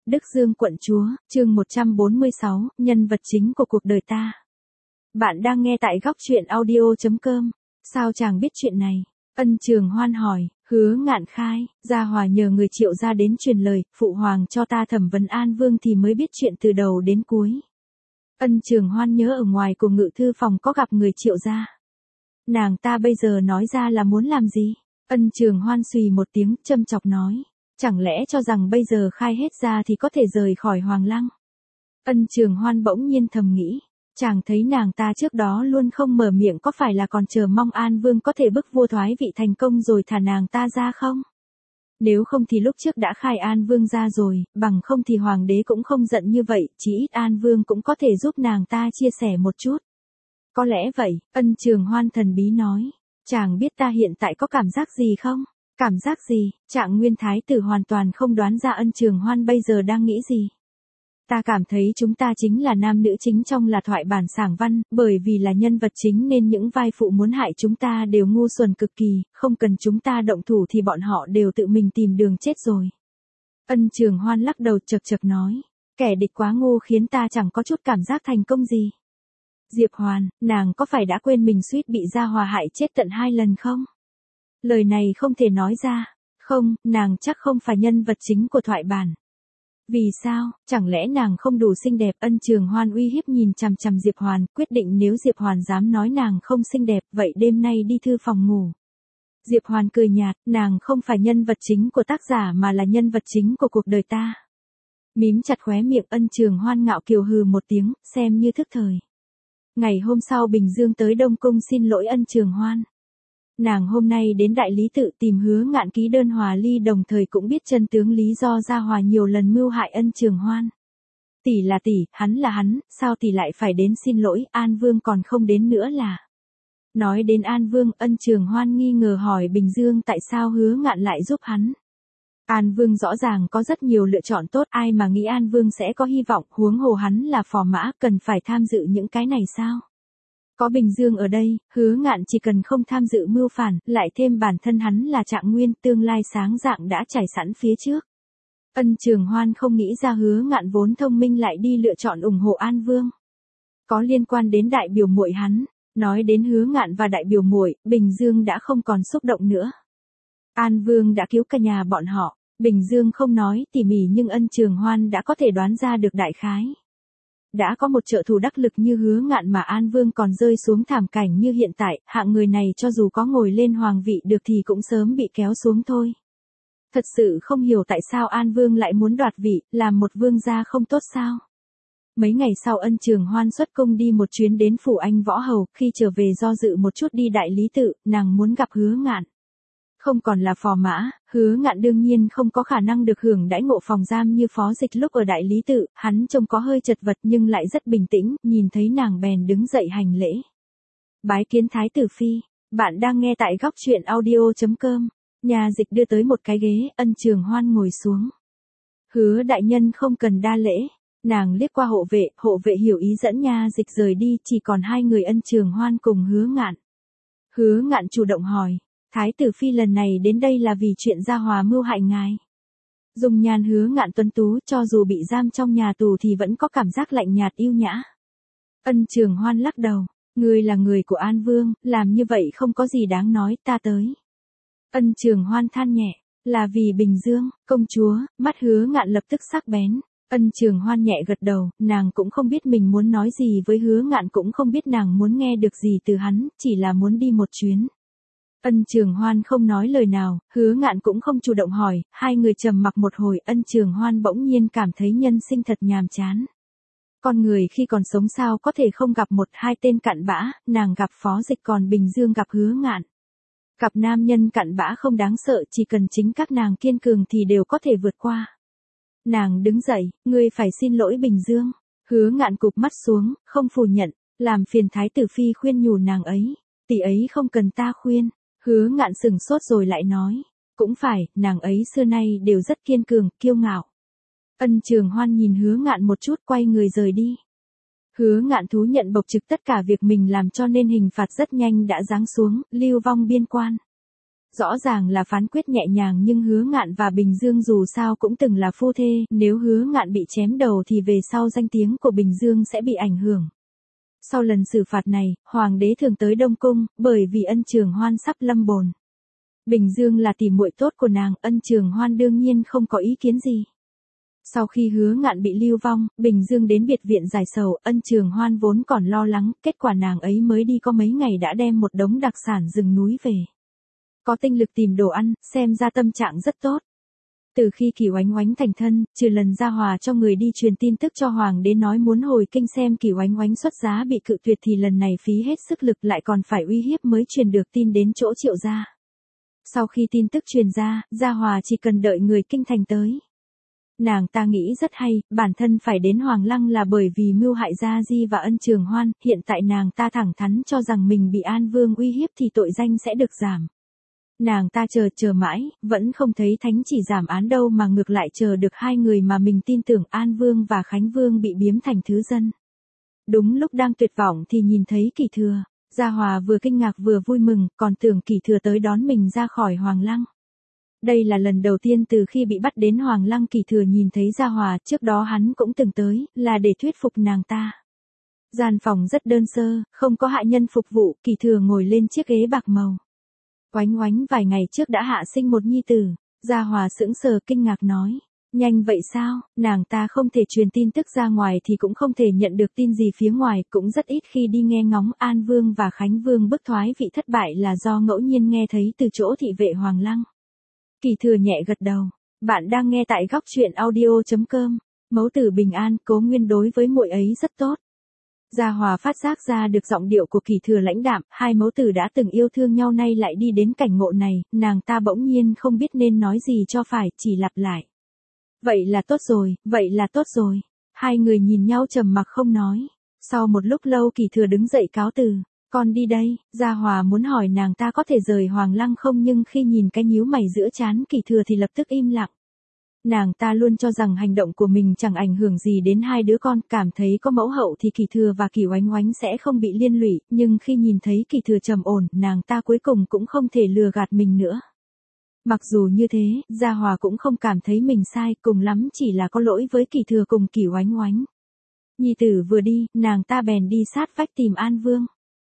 Đức Dương quận chúa, chương 146, nhân vật chính của cuộc đời ta. Bạn đang nghe tại góc truyện audio.com. Sao chàng biết chuyện này? Ân Trường Hoan hỏi. Hứa Ngạn khai, Gia Hòa nhờ người Triệu gia đến truyền lời, phụ hoàng cho ta thẩm vấn An Vương thì mới biết chuyện từ đầu đến cuối. Ân Trường Hoan nhớ ở ngoài của ngự thư phòng có gặp người Triệu gia. Nàng ta bây giờ nói ra là muốn làm gì? Ân Trường Hoan xùy một tiếng, châm chọc nói. Chẳng lẽ cho rằng bây giờ khai hết ra thì có thể rời khỏi Hoàng Lăng? Ân Trường Hoan bỗng nhiên thầm nghĩ. Chàng thấy nàng ta trước đó luôn không mở miệng có phải là còn chờ mong An Vương có thể bức vua thoái vị thành công rồi thả nàng ta ra không? Nếu không thì lúc trước đã khai An Vương ra rồi, bằng không thì Hoàng đế cũng không giận như vậy, chỉ ít An Vương cũng có thể giúp nàng ta chia sẻ một chút. Có lẽ vậy, Ân Trường Hoan thần bí nói. Chàng biết ta hiện tại có cảm giác gì không? Cảm giác gì? Trạng Nguyên Thái tử hoàn toàn không đoán ra Ân Trường Hoan bây giờ đang nghĩ gì. Ta cảm thấy chúng ta chính là nam nữ chính trong là thoại bản sảng văn, bởi vì là nhân vật chính nên những vai phụ muốn hại chúng ta đều ngu xuẩn cực kỳ, không cần chúng ta động thủ thì bọn họ đều tự mình tìm đường chết rồi. Ân Trường Hoan lắc đầu chật chật nói, kẻ địch quá ngu khiến ta chẳng có chút cảm giác thành công gì. Diệp Hoàn, nàng có phải đã quên mình suýt bị Gia Hòa hại chết tận 2 lần không? Lời này không thể nói ra. Không, nàng chắc không phải nhân vật chính của thoại bản. Vì sao, chẳng lẽ nàng không đủ xinh đẹp? Ân Trường Hoan uy hiếp nhìn chằm chằm Diệp Hoàn, quyết định nếu Diệp Hoàn dám nói nàng không xinh đẹp, vậy đêm nay đi thư phòng ngủ. Diệp Hoàn cười nhạt, nàng không phải nhân vật chính của tác giả mà là nhân vật chính của cuộc đời ta. Mím chặt khóe miệng, Ân Trường Hoan ngạo kiều hừ một tiếng, xem như thức thời. Ngày hôm sau Bình Dương tới Đông Cung xin lỗi Ân Trường Hoan. Nàng hôm nay đến Đại Lý Tự tìm Hứa Ngạn ký đơn hòa ly, đồng thời cũng biết chân tướng lý do Gia Hòa nhiều lần mưu hại Ân Trường Hoan. Tỷ là tỷ, hắn là hắn, sao tỷ lại phải đến xin lỗi, An Vương còn không đến nữa là. Nói đến An Vương, Ân Trường Hoan nghi ngờ hỏi Bình Dương tại sao Hứa Ngạn lại giúp hắn. An Vương rõ ràng có rất nhiều lựa chọn tốt, ai mà nghĩ An Vương sẽ có hy vọng, huống hồ hắn là phò mã, cần phải tham dự những cái này sao? Có Bình Dương ở đây, Hứa Ngạn chỉ cần không tham dự mưu phản, lại thêm bản thân hắn là Trạng Nguyên, tương lai sáng rạng đã trải sẵn phía trước. Ân Trường Hoan không nghĩ ra Hứa Ngạn vốn thông minh lại đi lựa chọn ủng hộ An Vương. Có liên quan đến đại biểu muội hắn, nói đến Hứa Ngạn và đại biểu muội, Bình Dương đã không còn xúc động nữa. An Vương đã cứu cả nhà bọn họ, Bình Dương không nói tỉ mỉ nhưng Ân Trường Hoan đã có thể đoán ra được đại khái. Đã có một trợ thủ đắc lực như Hứa Ngạn mà An Vương còn rơi xuống thảm cảnh như hiện tại, hạng người này cho dù có ngồi lên hoàng vị được thì cũng sớm bị kéo xuống thôi. Thật sự không hiểu tại sao An Vương lại muốn đoạt vị, làm một vương gia không tốt sao? Mấy ngày sau Ân Trường Hoan xuất cung đi một chuyến đến phủ Anh Võ Hầu, khi trở về do dự một chút đi Đại Lý Tự, nàng muốn gặp Hứa Ngạn. Không còn là phò mã, Hứa Ngạn đương nhiên không có khả năng được hưởng đãi ngộ phòng giam như phó dịch lúc ở Đại Lý Tự, hắn trông có hơi chật vật nhưng lại rất bình tĩnh, nhìn thấy nàng bèn đứng dậy hành lễ. Bái kiến Thái tử Phi, bạn đang nghe tại góc truyện audio.com, nhà dịch đưa tới một cái ghế, Ân Trường Hoan ngồi xuống. Hứa đại nhân không cần đa lễ, nàng liếc qua hộ vệ hiểu ý dẫn nhà dịch rời đi, chỉ còn 2 người Ân Trường Hoan cùng Hứa Ngạn. Hứa Ngạn chủ động hỏi. Thái tử Phi lần này đến đây là vì chuyện Gia Hòa mưu hại ngài. Dung nhan Hứa Ngạn tuấn tú, cho dù bị giam trong nhà tù thì vẫn có cảm giác lạnh nhạt yêu nhã. Ân Trường Hoan lắc đầu, ngươi là người của An Vương, làm như vậy không có gì đáng nói, ta tới. Ân Trường Hoan than nhẹ, là vì Bình Dương, công chúa, mắt Hứa Ngạn lập tức sắc bén. Ân Trường Hoan nhẹ gật đầu, nàng cũng không biết mình muốn nói gì với Hứa Ngạn, cũng không biết nàng muốn nghe được gì từ hắn, chỉ là muốn đi một chuyến. Ân Trường Hoan không nói lời nào, Hứa Ngạn cũng không chủ động hỏi, 2 người trầm mặc một hồi, Ân Trường Hoan bỗng nhiên cảm thấy nhân sinh thật nhàm chán. Con người khi còn sống sao có thể không gặp 1-2 tên cặn bã, nàng gặp phó dịch còn Bình Dương gặp Hứa Ngạn. Gặp nam nhân cặn bã không đáng sợ, chỉ cần chính các nàng kiên cường thì đều có thể vượt qua. Nàng đứng dậy, ngươi phải xin lỗi Bình Dương. Hứa Ngạn cụp mắt xuống, không phủ nhận, làm phiền Thái tử Phi khuyên nhủ nàng ấy, tỷ ấy không cần ta khuyên. Hứa Ngạn sừng sốt rồi lại nói, cũng phải, nàng ấy xưa nay đều rất kiên cường, kiêu ngạo. Ân Trường Hoan nhìn Hứa Ngạn một chút quay người rời đi. Hứa Ngạn thú nhận bộc trực tất cả việc mình làm cho nên hình phạt rất nhanh đã giáng xuống, lưu vong biên quan. Rõ ràng là phán quyết nhẹ nhàng nhưng Hứa Ngạn và Bình Dương dù sao cũng từng là phu thê, nếu Hứa Ngạn bị chém đầu thì về sau danh tiếng của Bình Dương sẽ bị ảnh hưởng. Sau lần xử phạt này, Hoàng đế thường tới Đông Cung, bởi vì Ân Trường Hoan sắp lâm bồn. Bình Dương là tỉ muội tốt của nàng, Ân Trường Hoan đương nhiên không có ý kiến gì. Sau khi Hứa Ngạn bị lưu vong, Bình Dương đến biệt viện giải sầu, Ân Trường Hoan vốn còn lo lắng, kết quả nàng ấy mới đi có mấy ngày đã đem một đống đặc sản rừng núi về. Có tinh lực tìm đồ ăn, xem ra tâm trạng rất tốt. Từ khi Kỷ Oánh Oánh thành thân, trừ lần Gia Hòa cho người đi truyền tin tức cho Hoàng đế nói muốn hồi kinh xem Kỷ Oánh Oánh xuất giá bị cự tuyệt thì lần này phí hết sức lực lại còn phải uy hiếp mới truyền được tin đến chỗ Triệu gia. Sau khi tin tức truyền ra, Gia Hòa chỉ cần đợi người kinh thành tới. Nàng ta nghĩ rất hay, bản thân phải đến Hoàng Lăng là bởi vì mưu hại Gia Di và Ân Trường Hoan, hiện tại nàng ta thẳng thắn cho rằng mình bị An Vương uy hiếp thì tội danh sẽ được giảm. Nàng ta chờ mãi, vẫn không thấy thánh chỉ giảm án đâu mà ngược lại chờ được hai người mà mình tin tưởng An Vương và Khánh Vương bị biếm thành thứ dân. Đúng lúc đang tuyệt vọng thì nhìn thấy Kỷ Thừa, Gia Hòa vừa kinh ngạc vừa vui mừng, còn tưởng Kỷ Thừa tới đón mình ra khỏi Hoàng Lăng. Đây là lần đầu tiên từ khi bị bắt đến Hoàng Lăng Kỷ Thừa nhìn thấy Gia Hòa, trước đó hắn cũng từng tới, là để thuyết phục nàng ta. Gian phòng rất đơn sơ, không có hạ nhân phục vụ, Kỷ Thừa ngồi lên chiếc ghế bạc màu. Oánh Oánh vài ngày trước đã hạ sinh một nhi tử, Gia Hòa sững sờ kinh ngạc nói, nhanh vậy sao, nàng ta không thể truyền tin tức ra ngoài thì cũng không thể nhận được tin gì phía ngoài, cũng rất ít khi đi nghe ngóng An Vương và Khánh Vương bức thoái vị thất bại là do ngẫu nhiên nghe thấy từ chỗ thị vệ Hoàng Lăng. Kỷ Thừa nhẹ gật đầu, bạn đang nghe tại góc truyện audio.com, mẫu tử bình an, Cố Nguyên đối với muội ấy rất tốt. Gia Hòa phát giác ra được giọng điệu của Kỷ Thừa lãnh đạm, hai mẫu tử đã từng yêu thương nhau nay lại đi đến cảnh ngộ này, nàng ta bỗng nhiên không biết nên nói gì cho phải, chỉ lặp lại. Vậy là tốt rồi, vậy là tốt rồi. Hai người nhìn nhau trầm mặc không nói. Sau một lúc lâu Kỷ Thừa đứng dậy cáo từ, con đi đây. Gia Hòa muốn hỏi nàng ta có thể rời Hoàng Lăng không nhưng khi nhìn cái nhíu mày giữa trán Kỷ Thừa thì lập tức im lặng. Nàng ta luôn cho rằng hành động của mình chẳng ảnh hưởng gì đến hai đứa con, cảm thấy có mẫu hậu thì Kỷ Thừa và Kỷ Oánh Oánh sẽ không bị liên lụy, nhưng khi nhìn thấy Kỷ Thừa trầm ổn, nàng ta cuối cùng cũng không thể lừa gạt mình nữa. Mặc dù như thế, Gia Hòa cũng không cảm thấy mình sai, cùng lắm chỉ là có lỗi với Kỷ Thừa cùng Kỷ Oánh Oánh. Nhi tử vừa đi, nàng ta bèn đi sát vách tìm An Vương.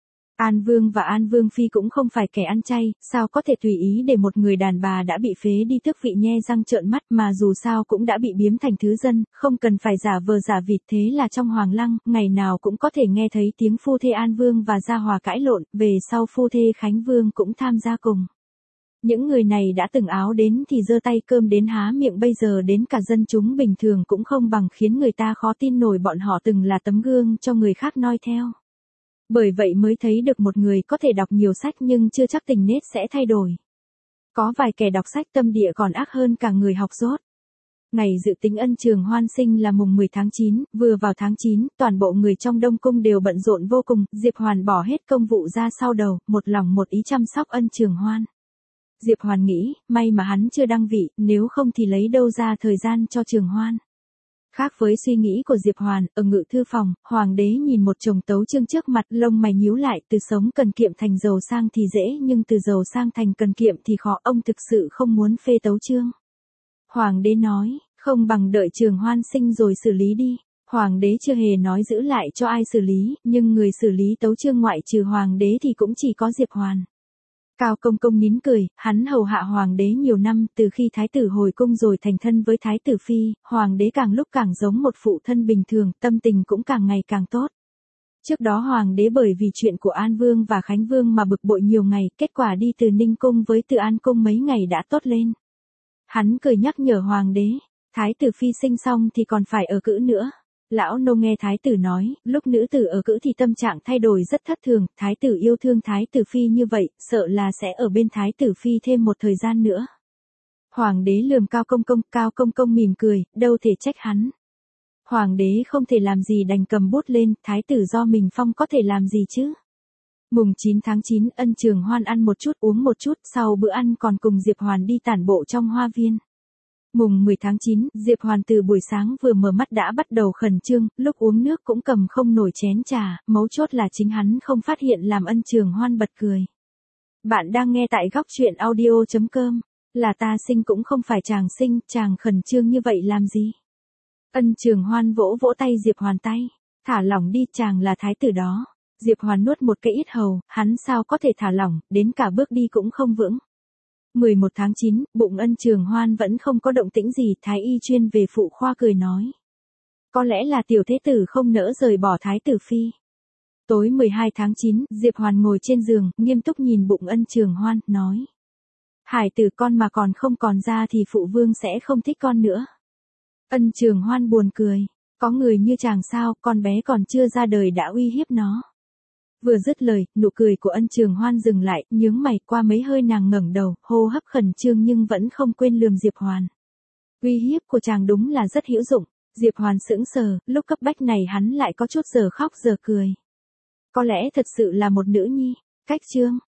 An Vương và An Vương Phi cũng không phải kẻ ăn chay, sao có thể tùy ý để một người đàn bà đã bị phế đi tước vị nhe răng trợn mắt mà dù sao cũng đã bị biếm thành thứ dân, không cần phải giả vờ giả vịt thế là trong Hoàng Lăng, ngày nào cũng có thể nghe thấy tiếng phu thê An Vương và Gia Hòa cãi lộn, về sau phu thê Khánh Vương cũng tham gia cùng. Những người này đã từng áo đến thì giơ tay cơm đến há miệng bây giờ đến cả dân chúng bình thường cũng không bằng khiến người ta khó tin nổi bọn họ từng là tấm gương cho người khác noi theo. Bởi vậy mới thấy được một người có thể đọc nhiều sách nhưng chưa chắc tình nết sẽ thay đổi. Có vài kẻ đọc sách tâm địa còn ác hơn cả người học dốt. Ngày dự tính Ân Trường Hoan sinh là mùng 10 tháng 9, vừa vào tháng 9, toàn bộ người trong Đông Cung đều bận rộn vô cùng, Diệp Hoàn bỏ hết công vụ ra sau đầu, một lòng một ý chăm sóc Ân Trường Hoan. Diệp Hoàn nghĩ, may mà hắn chưa đăng vị, nếu không thì lấy đâu ra thời gian cho Trường Hoan. Khác với suy nghĩ của Diệp Hoàn, ở ngự thư phòng, Hoàng đế nhìn một chồng tấu chương trước mặt, lông mày nhíu lại, từ sống cần kiệm thành giàu sang thì dễ nhưng từ giàu sang thành cần kiệm thì khó, ông thực sự không muốn phê tấu chương. Hoàng đế nói, không bằng đợi Trường Hoan sinh rồi xử lý đi. Hoàng đế chưa hề nói giữ lại cho ai xử lý, nhưng người xử lý tấu chương ngoại trừ Hoàng đế thì cũng chỉ có Diệp Hoàn. Cao Công Công nín cười, hắn hầu hạ Hoàng đế nhiều năm, từ khi Thái tử hồi cung rồi thành thân với Thái tử Phi, Hoàng đế càng lúc càng giống một phụ thân bình thường, tâm tình cũng càng ngày càng tốt. Trước đó Hoàng đế bởi vì chuyện của An Vương và Khánh Vương mà bực bội nhiều ngày, kết quả đi từ Ninh Cung với từ An Cung mấy ngày đã tốt lên. Hắn cười nhắc nhở Hoàng đế, Thái tử Phi sinh xong thì còn phải ở cữ nữa. Lão nô nghe Thái tử nói, lúc nữ tử ở cữ thì tâm trạng thay đổi rất thất thường, Thái tử yêu thương Thái tử Phi như vậy, sợ là sẽ ở bên Thái tử Phi thêm một thời gian nữa. Hoàng đế lườm Cao Công Công mỉm cười, đâu thể trách hắn. Hoàng đế không thể làm gì đành cầm bút lên, Thái tử do mình phong có thể làm gì chứ. Mùng 9 tháng 9, Ân Trường Hoan ăn một chút uống một chút, sau bữa ăn còn cùng Diệp Hoàn đi tản bộ trong hoa viên. Mùng 10 tháng 9, Diệp Hoàn từ buổi sáng vừa mở mắt đã bắt đầu khẩn trương, lúc uống nước cũng cầm không nổi chén trà, mấu chốt là chính hắn không phát hiện làm Ân Trường Hoan bật cười. Bạn đang nghe tại góc chuyện audio.com. Là ta sinh cũng không phải chàng sinh, chàng khẩn trương như vậy làm gì? Ân Trường Hoan vỗ vỗ tay Diệp Hoàn tay. Thả lỏng đi, chàng là thái tử đó. Diệp Hoàn nuốt một cái ít hầu, hắn sao có thể thả lỏng, đến cả bước đi cũng không vững. 11 tháng 9, bụng Ân Trường Hoan vẫn không có động tĩnh gì, thái y chuyên về phụ khoa cười nói. Có lẽ là tiểu thế tử không nỡ rời bỏ thái tử phi. Tối 12 tháng 9, Diệp Hoàn ngồi trên giường, nghiêm túc nhìn bụng Ân Trường Hoan, nói. Hải tử con mà còn không còn ra thì phụ vương sẽ không thích con nữa. Ân Trường Hoan buồn cười. Có người như chàng sao, con bé còn chưa ra đời đã uy hiếp nó. Vừa dứt lời, nụ cười của Ân Trường Hoan dừng lại, nhướng mày, qua mấy hơi nàng ngẩng đầu, hô hấp khẩn trương nhưng vẫn không quên lườm Diệp Hoàn. Uy hiếp của chàng đúng là rất hữu dụng. Diệp Hoàn sững sờ, lúc cấp bách này hắn lại có chút giờ khóc giờ cười. Có lẽ thật sự là một nữ nhi. Cách chương